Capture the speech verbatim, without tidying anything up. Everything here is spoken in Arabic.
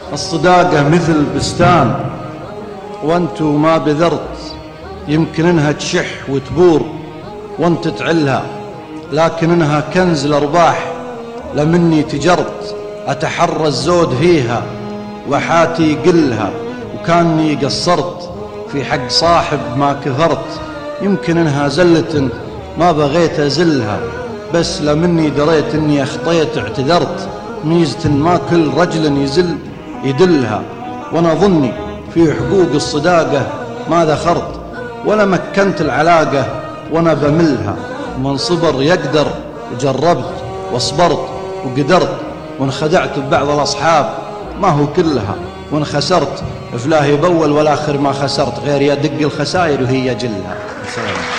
الصداقة مثل بستان وانتو ما بذرت، يمكن انها تشح وتبور وانت تعلها، لكن انها كنز الارباح لمني تجرت. اتحرى الزود فيها وحاتي قلها، وكاني قصرت في حق صاحب ما كثرت. يمكن انها زلة ما بغيت ازلها، بس لمني دريت اني اخطيت اعتذرت. ميزة ما كل رجل يزل يدلها، وانا ظني في حقوق الصداقة ما ذخرت، ولا مكنت العلاقة وانا بملها. من صبر يقدر، وجربت واصبرت وقدرت، وانخدعت ببعض الاصحاب ما هو كلها، وانخسرت فلاهي بول والاخر ما خسرت، غير يدق الخسائر وهي جلها.